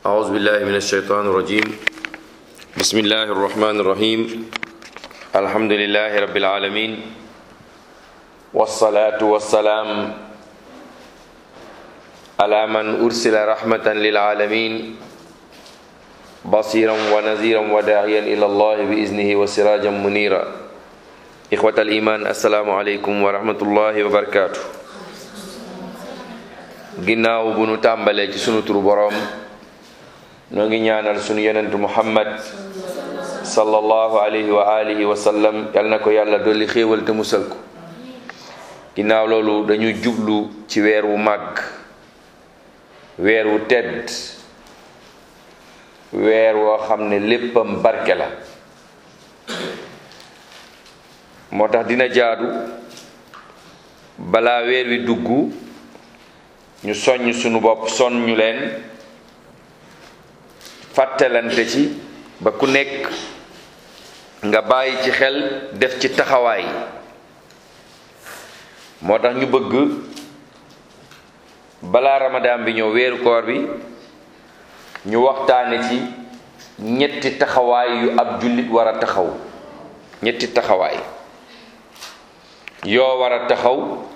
أعوذ بالله من الشيطان الرجيم بسم الله الرحمن الرحيم الحمد لله رب العالمين والصلاة والسلام على من أرسل رحمة للعالمين بصيرا ونذيرا وداعيا إلى الله بإذنه وسراجا منيرا إخوة الإيمان السلام عليكم ورحمة الله وبركاته ginnaaw bu nu tàmbalee ci sunu turu boroom noo ngi ñaanal sunu yonentu muhammad sallallahu alayhi wa alihi wa sallam yal na ko yàlla dolli xéewal te musal ko ginnaaw loolu dañu jublu ci weer wu màgg weer wu tedd weer woo xam ne léppam barke la moo tax dina jaadu balaa weer wi dugg ñu soññ sunu bopp soññu leen fàttalante ci ba ku nekk nga bàyyi ci xel def ci taxawaay moo tax ñu bëgg balaa ramadaan bi ñëw weeru koor bi ñu waxtaane ci ñetti taxawaay yu ab jullit war a taxaw ñetti taxawaay yoo war a taxaw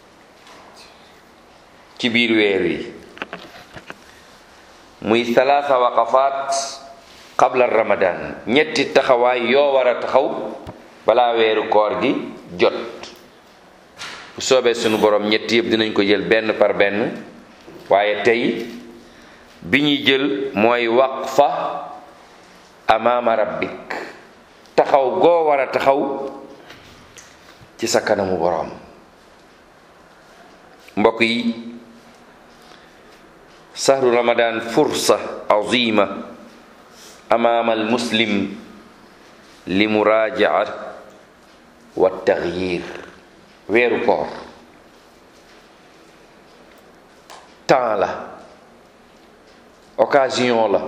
ci biir weer wi muy salaasa waqafaat qabla ramadan ñetti taxawaay yoo war a taxaw balaa weeru koor gi jot bu soobee sunu borom ñetti yëpp dinañ ko jël benn par benn waaye tey bi ñuy jël mooy waqfa amaama rabbik taxaw goo war a taxaw ci sa kanamu borom mbokk yi sahru ramadan fursa azima amaama almuslim li murajaa wa taxyir weeru koor temps la occasion la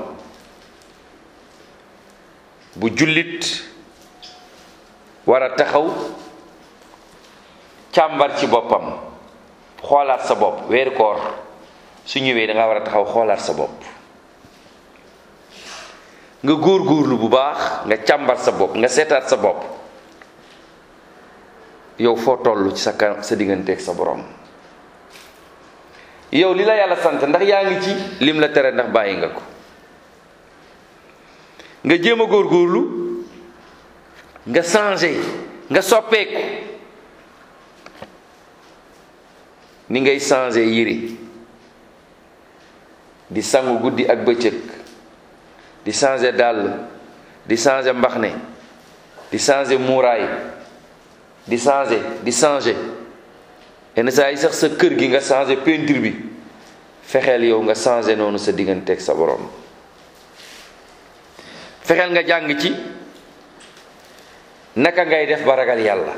bu jullit war a taxaw càmbar ci boppam xoolaat sa bopp weeru koor su ñëwee da nga war a taxaw xoolaat sa bopp nga góorgóorlu bu baax nga càmbar sa bopp nga seetaat sa bopp yow foo toll ci sa digganteeg sa borom yow li la yàlla sant ndax yaa ngi ci lim la tere ndax bàyyi nga ko nga jéem a góorgóorlu nga changé nga soppeeku ni ngay changé yére di sangu guddi ak bëccëg di changé dàll di changé mbaxne di changé muuraay di changé yenn saa yi sax sa kër gi nga changé peinture bi fexeel yow nga changé noonu sa digganteeg sa borom fexeel nga jàng ci naka ngay def ba ragal yàlla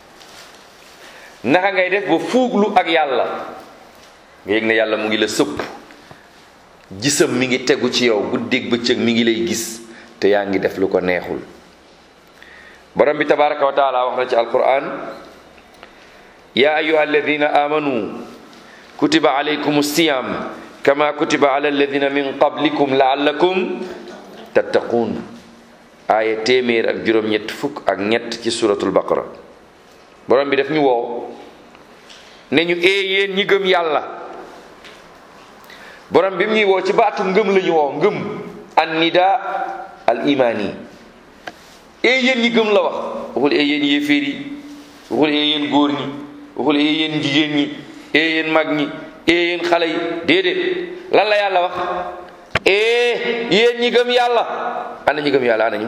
naka ngay def ba fuuglu ak yàlla nga yëg ne yàlla mu ngi la sëpp gisam mi ngi tegu ci yow guddeeg bëccëg mi ngi lay gis te yaa ngi def lu ko neexul borom bi tabaraka wa taala wax na ci alquran ya ayuha alladina amanu kutiba alaykum siyam kama kutiba ala alladina min qablikum laallakum tattaqun aaya téeméer ak juróom-ñett fukk ak ñett ci suratul baqara borom bi daf ñu woo ne ñu yéen ñi gëm yàlla borom bi mu ñuy woo ci baatu ngëm la ñu woo ngëm an nida al imaani yéen ñi gëm la wax waxul yéen yéeféer yi waxul yéen góor ñi waxul yéen jigéen ñi yéen mag ñi yéen xale yi déedéet lan la yàlla wax yéen ñi gëm yàlla ana ñi gëm yàlla ana ñu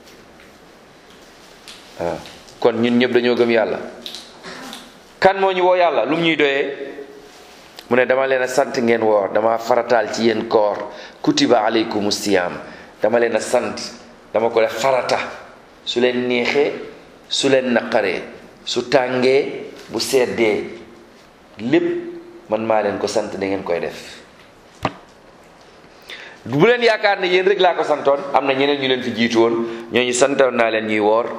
waaw kon ñun ñëpp dañoo gëm yàlla kan moo ñu woo yàlla lu mu ñuy doyee mu ne dama leen a sant ngeen woor dama farataal ci yéen koor kutiba alaykumu siyam dama leen a sant dama ko def farata su leen neexee su leen naqaree su tàngee bu seddee lépp man maa leen ko sant da ngeen koy def bu leen yaakaar ne yéen rek laa ko santoon am na ñeneen ñu leen fi jiitu woon ñooñu santoon naa leen ñuy woor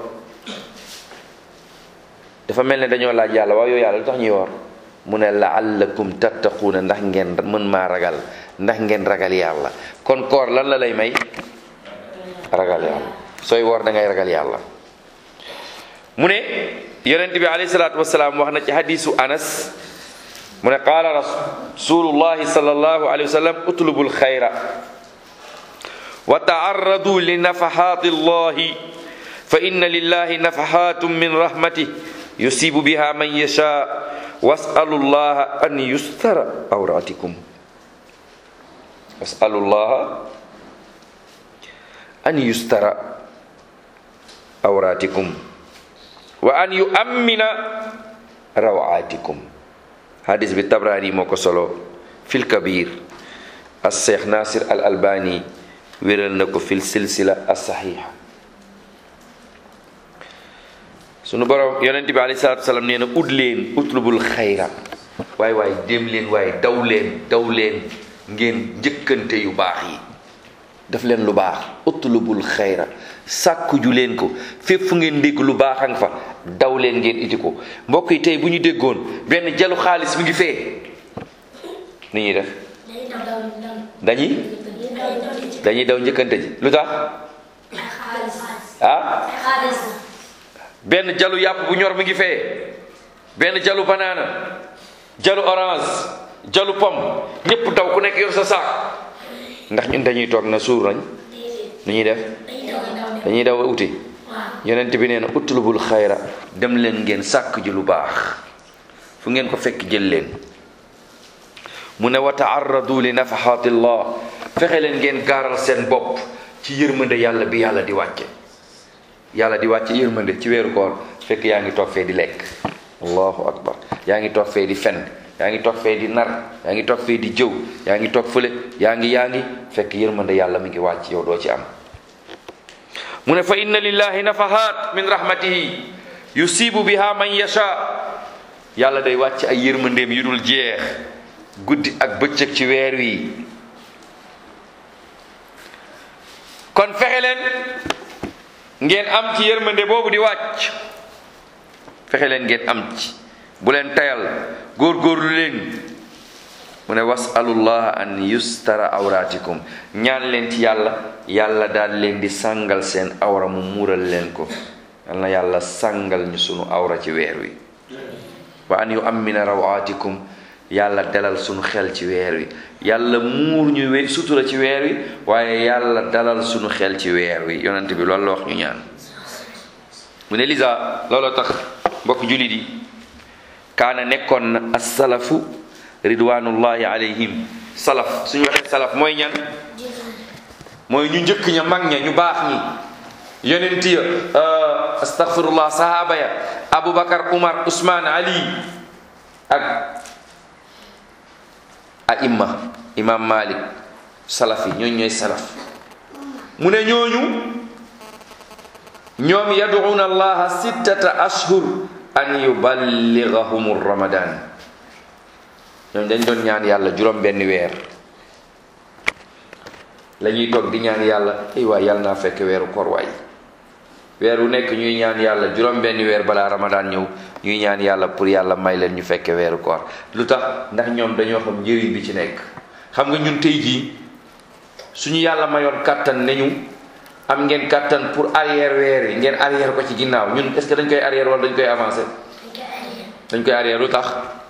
dafa mel ne dañoo laaj yàlla waaw yow yàlla lu tax ñuy woor mu ne la'allakum tattaquuna ndax ngeen mën maa ragal ndax ngeen ragal yàlla. kon koor lan la lay may? ragal yàlla. sooy woor da ngay ragal yàlla. mu ne yonent bi alayhi salaatu wasalaam wax na ci hadisu Anas mu ne qaala rasulullahi sallallahu alayhi wa sallam utlubul xayra wa taarradu li nafahaati llahi fa inna lillahi nafahatum min rahmatih yusibu biha man yasha wasalu llaha an yustara awratikum wasalu llaha an yustara awratikum wa an yu'ammina rawatikum. hadis bi Tabrani moo ko solo fil kabir. as-Cheikh Nasir al Albani wéral na ko fil silsila as-sahiha. sunu borom yonent bi alayhi salaatu wasalaam nee na ut leen utlubul xayra waay waay dem leen waaye daw leen ngeen njëkkante yu baax yi. daf leen lu baax utlubul xayra sàkku ju leen ko fépp fu ngeen dégg lu baax ang fa daw leen ngeen iti ko. mbokk yi tey bu ñu déggoon benn jalu xaalis mi ngi fee ni ñuy def dañuy daw njëkkante ji. lu tax? benn jalu yàpp bu ñor mi ngi fee, benn jalu banaana, jalu orange, jalu pomme, ñépp daw ku nekk yor sa saak. ndax ñun dañuy toog na suur nañ nu ñuy def? dañuy daw uti. yonent bi nee na utlubul xayra dem leen ngeen sàkk ji lu baax fu ngeen ko fekk jël leen. mu ne wa taarradu li nafahatillah fexe leen ngeen gaaral seen bopp ci yërmande yàlla bi yàlla di wàcce. yàlla di wàcce yërmande ci weeru koor fekk yaa ngi toog fee di lekk. allahu akbar. yaa ngi toog fee di fen, yaa ngi toog fee di nar, yaa ngi toog fee di jëw, yaa ngi toog fële yaa ngi fekk yërmande yàlla mi ngi wàcc yow doo ci am. mu ne fa inna lillahi nafahaat min rahmatihi yusibu biha man yasha. yàlla day wàcc ay yërmandeem yu dul jeex guddi ak bëccëg ci weer wi. kon fexe leen ngeen am ci yërmande boobu di wàcc. fexe leen ngeen am ci, bu leen tayal, góorgóorlu leen. mu ne wasalullah an yustara awratikum ñaan leen ci yàlla daal leen di sàngal seen awra mu muural leen ko. yal na yàlla sàngal ñu sunu awra ci weer wi. wa an yu'ammina rawatikum yàlla dalal sunu xel ci weer wi. yàlla muur ñu sutura ci weer wi waaye yàlla dalal sunu xel ci weer wi. yonent bi loolu la wax ñu ñaan. mu ne lisa looloo tax mbokk jullit yi kaana nekkoon na as-salafu ridwanullahi alayhim. salaf suñu waxee salaf mooy ñan? mooy ñu njëkk ña, mag ña, ñu baax ñi, yonent ya, astaghfirullah, sahaaba ya, Abubakar, Umar, Usman, Ali ak aimma, imam Malik, salaf yi ñooñu ñooy salaf. mu ne ñoom yad'una allaha sittata ashhur an yuballighahum ramadan. ñoom dañ doon ñaan yàlla juróom benn weer la ñuy toog di ñaan yàlla ay waay yàlla naa fekk weeru koor waay. weer wu nekk ñuy ñaan yàlla juróom benn weer balaa ramadan ñëw ñuy ñaan yàlla pour yàlla may leen ñu fekke weeru koor. lu tax? ndax ñoom dañoo xam njëriñ bi ci nekk. xam nga ñun tey jii suñu yàlla mayoon kàttan ne ñu am ngeen kàttan pour arrière weer yi ngeen arrière ko ci ginnaaw, ñun est-ce que dañ koy arrière wala dañ koy avancer? dañ koy arrière. lu tax?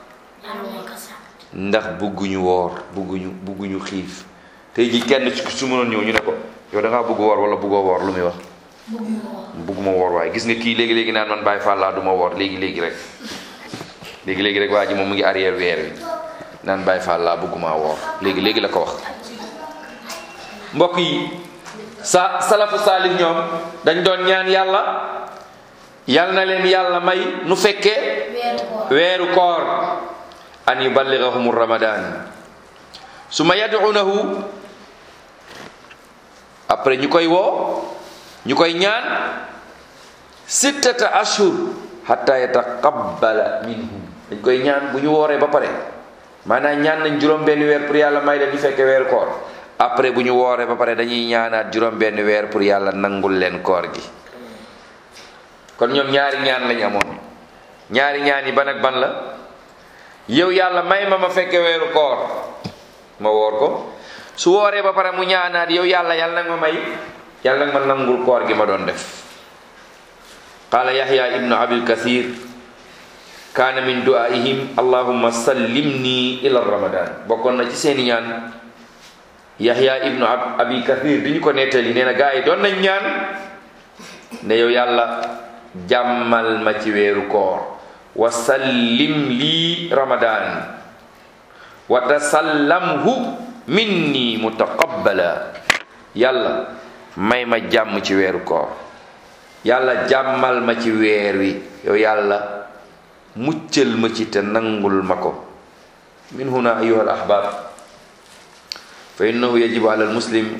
ndax bugguñu woor, bugguñu xiif. tey jii kenn su mënoon ñëw ñu ne ko yow da ngaa bugg woor wala buggoo woor, lu muy wax? bugguma woor waaye. gis nga kii léegi naan man Baay Faal laa du ma woor léegi rek waa ji moom mu ngi arrière weer wi naan Baay Faal laa bugguma woor léegi la ko wax. mbokk yi salafu saalih ñoom dañ doon ñaan yàlla yal na leen yàlla may nu fekkee weeru koor. an yuballighahum ramadan summa yad'unahu, après ñu koy woo, ñu koy ñaan sittata ashhur hatta yataqabbala minhum. dañ koy ñaan bu ñu wooree ba pare, maanaam ñaan nañ juróom benn weer pour yàlla may leen ñu fekkee weeru koor. après bu ñu wooree ba pare dañuy ñaanaat juróom benn weer pour yàlla nangul leen koor gi. kon ñoom ñaari ñaan lañ amoon. ñaari ñaan yi ban ak ban la? yow yàlla may ma fekke weeru koor ma woor ko. su wooree ba pare mu ñaanaat yow yàlla yàlla nag ma may yàlla nag ma nangul koor gi ma doon def. qaala Yahya ibnu Abil Kathir kaana min du'aihim allahumma sallimni ila ramadan. bokkoon na ci seeni ñaan. Yahya ibnu Abi Kathir di ñu ko nettali nee na gaa yi doon nañ ñaan ne yow yàlla jàmmal ma ci weeru koor wa sallim lii ramadan wa tasallamhu minni mutaqabbala. yàlla may ma jàmm ci weeru koor, yàlla jàmmal ma ci weer wi, yow yàlla muccal ma ci te nangul ma ko. min huna ayuha al ahbab fa innahu yajibu ala al muslim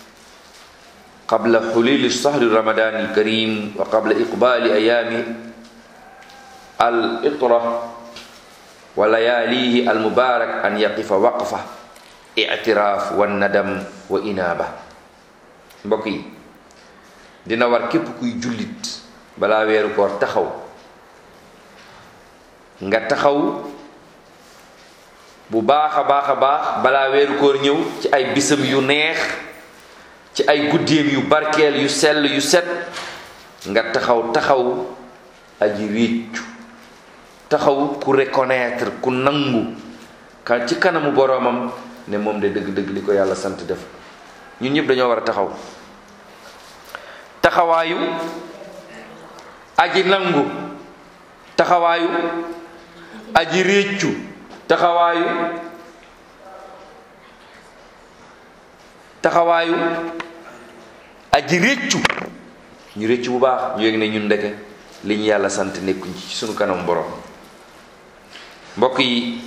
qabla hululi shahri ramadan al karim wa qabla iqbali ayami al itra wa layalihi al mubarak an yaqifa waqfa i'tiraf wa nadam wa inaba. mbokk yi, dina war képp kuy jullit balaa weeru koor taxaw nga taxaw bu baax a baax a baax balaa weeru koor ñëw ci ay bisam yu neex, ci ay guddeem yu barkeel yu sell yu set, nga taxaw aji réccu, taxaw ku reconnaître, ku nangu ka ci kanamu boroomam ne moom de dëgg-dëgg li ko yàlla sant def. ñun ñëpp dañoo war a taxawaayu aji nangu, taxawaayu aji réccu, taxawaayu aji réccu. ñu réccu bu baax, ñu yëg ne ñun ndeke li ñu yàlla sant nekkuñ ci sunu kanam borom. mbokk yi,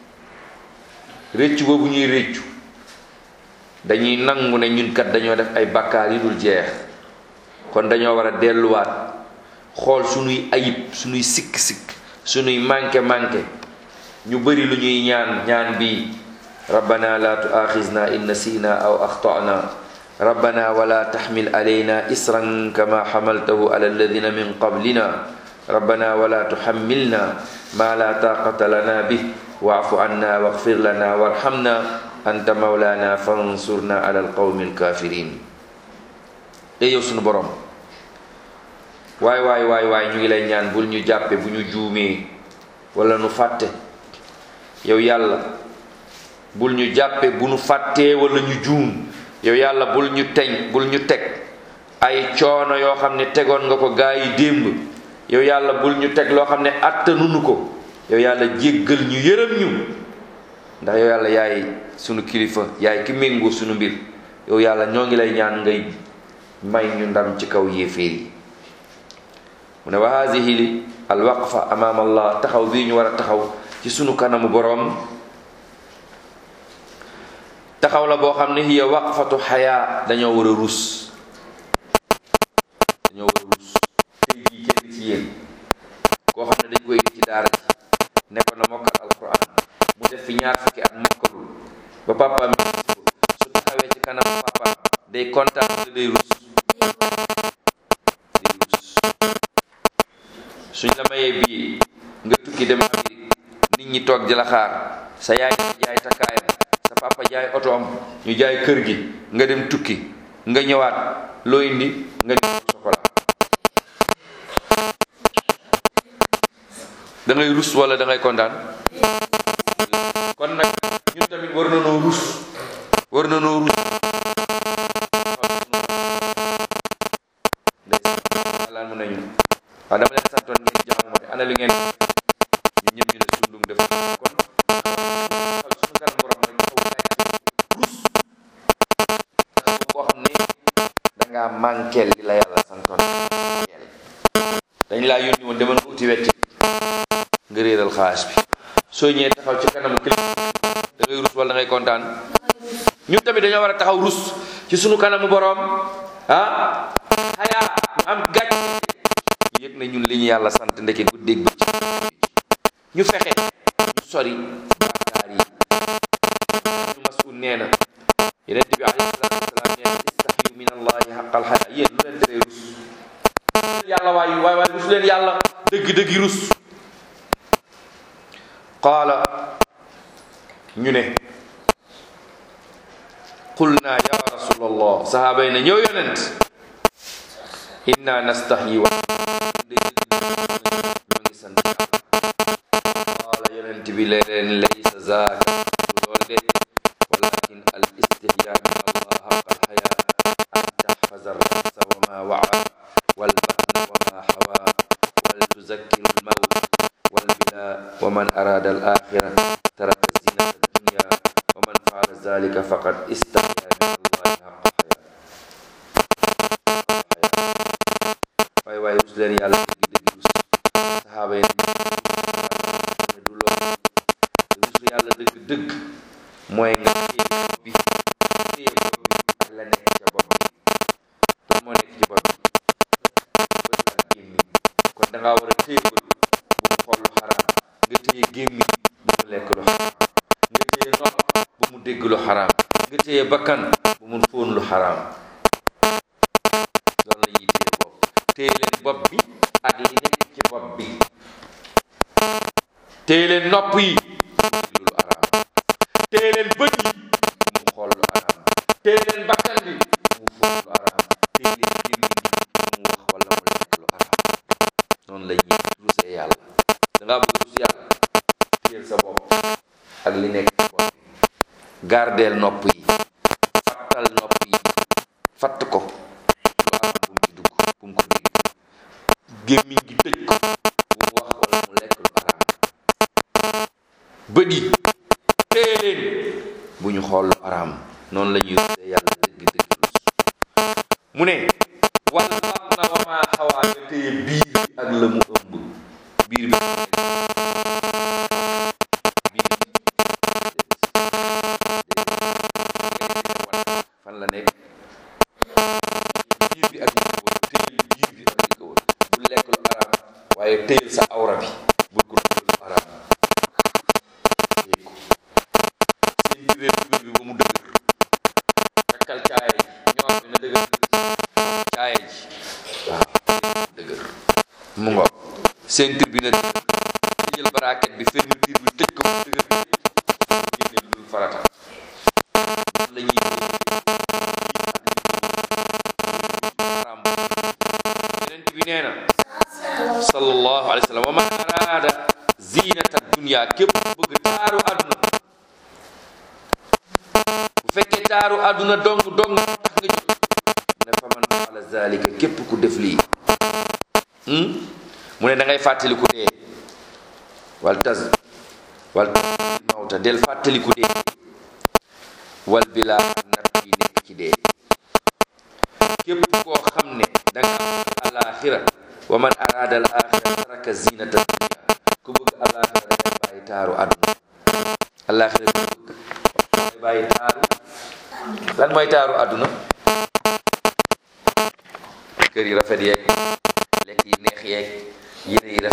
réccu boobu ñuy réccu dañuy nangu ne ñun kat dañoo def ay bàkkaar yu dul jeex, kon dañoo war a delluwaat xool sunuy ayib, sunuy sikk-sikk, sunuy manqué ñu bari lu ñuy ñaan bi rabbana la tu'akhizna in nasina aw akhtana rabbana wala tahmil alayna isran kama hamaltahu ala alladhina min qablina rabbana wala tuhammilna ma la taqata lana bih wa'fu anna waghfir lana warhamna anta mawlana fansurna ala alqawmi alkafirin. yow sunu borom, waay ñu ngi lay ñaan bul ñu jàppe bu ñu juumee wala nu fàtte. yow yàlla bul ñu jàppe bu nu fàttee wala ñu juum. yow yàlla bul ñu teg ay coono yoo xam ne tegoon nga ko gaa yi démb. yow yàlla bul ñu teg loo xam ne attanunu ko. yow yàlla jéggal ñu, yërëm ñu, ndax yow yàlla yaay sunu kilifa, yaay ki méngoo sunu mbir. yow yàlla ñoo ngi lay ñaan ngay may ñu ndam ci kaw yéeféer yi. mu ne wa haadihi al waqfa amaam allah, taxaw bii ñu war a taxaw ci sunu kanamu boroom, taxaw la boo xam ne hiya waqfatu xayaa. dañoo war a rus, tey jii kenn ci yéen koo xam ne dañ koy indi ci daara ji ne ko na mokkal alquran, mu def fi ñaar fukki at mokkalul ba papa mi su taxawee ci kanam papa day kontaan, day rus. suñ la mayee bii nga tukki dem Amérique, nit ñi toog di la xaar, sa yaay jaay takkaayam, sa papa jaay oto am, ñu jaay kër gi, nga dem tukki, nga ñëwaat, loo indi nga ni chocolat. da ngay rus wala da ngay kontaan? kon nag ñun tamit war na noo rus. ndeysaan mën nañu waaw dama leen santoon ngeen jaamu ma ana li ngeen ñun ñëpp ñu ne sundum def kon suñu kanam borom rek rus boo xam ne dangaa manqueel li la yàlla santoon. dañ laa yónni woon demal uti wecc nga réeral xaalis bi, soo ñëwee taxaw ci kanamu kilifa da ngay rus wala da ngay kontaan? ñun tamit dañoo war a taxaw rus ci sunu kanamu borom xayaa ñu am gàcce, yëg na ñun li ñu yàlla sant ndeke guddeeg bëccëg ñu fexe ñu sori bàkkaar yi. ñu Mas'ud nee na Yonent bi alayhi salaatu wasalaam nee na istahyu min allahi haqqal hayaa. yéen lu leen teree rus yàlla waay rus leen yàlla dëgg-dëggi rus. qaala ñu ne rasulallah, sahaaba yi ne ñëw yonent, inna nastahyi wa ñoo ngi sant qaala yonent bi leen laysa zaaka lool de walakin al istihya min allah haqqa al haya an tahfaza ar-ra'sa wa ma wa'a wal batna wa ma hawa wal tuzakkiru al mawt wal bila wa man arada al akhirah taraka zinata ad dunya wa man fa'ala dhalika faqad istahya min allah haqqa haya waay rus leen yàlla dëgg rus saxaaba yi ne du loolu rusu yàlla dëgg mooy nga téye bopp bi ak la nekk ca bopp bi lan moo nekk ci bopp bi bët ak gémmiñ kon da ngaa war a téye bët bu mu xool lu xaraam, nga téye gémmiñ bu mu lekk lu xaraam, nga téye nopp bu mu dégg lu xaraam, nga téye bakkan bu mu fóon lu xaraam. loolu la ñuy téye bopp, téye leen bopp bi ak li nekk ci bopp bi, téye leen nopp yi bu lu araam, téye leen bët yi bu mu xool lu araam, téye leen bakkan bi bu mu fóon lu araam, téye leen gémmiñ bi bu mu wax wala mu lekk lu araam. noonu la ñuy rusee yàlla. da ngaa bëgg rus yàlla, téyel sa bopp ak li nekk ci bopp bi, gardeel nopp yi, fattal nopp yi, fatt ko lu araam bu mu ci dugg, bu mu ko dégg. gémmiñ gi tëj ko bu mu wax wala mu lekk lu araam. bët yi téye leen bu ñu xool lu araam. noonu la ñuy rusee yàlla dëgg rus. mu ne wal batna wa ma xawaa, nga téye biir bi ak la mu ëmb. biir bi fan la nekk? biir bi ak li ko wër, téyel biir bi ak li ko wër. bul lekk lu araam, waaye téyel sa awra bi bul ko dugal lu araam. téye ko seen biir bi ba mu dëgër, takkal caaya ji ñoor bi na dëgër, caaya ji waaw dëgër mu ngo seen biir bi na dëgër, jël baraket bi fermeture bi tëj ko mu dëgër, génne lu dul farata. la ñuy yonent bi nee na sallallahu alayhi wa sallam, wa man araada zinata dunya, képp ku bëgg taaru àdduna, bu fekkee taaru àdduna dong tax nga jóg, mu ne fa man faala zalika, képp ku def lii mu ne da ngay fàttaliku dee, wal mawta, del fàttaliku dee, wal bila natt yi nekk ci dee. képp koo xam ne da nga am alaxira, wa man araada al axira taraka zinata dunya, ku bëgg alaxira da ngay bàyyi taaru àdduna. alaxira ku bëgg da ngay bàyyi taaru. lan mooy taaru àdduna? kër yi rafet yeeg, lekk yi neex yeeg, yére yi rafet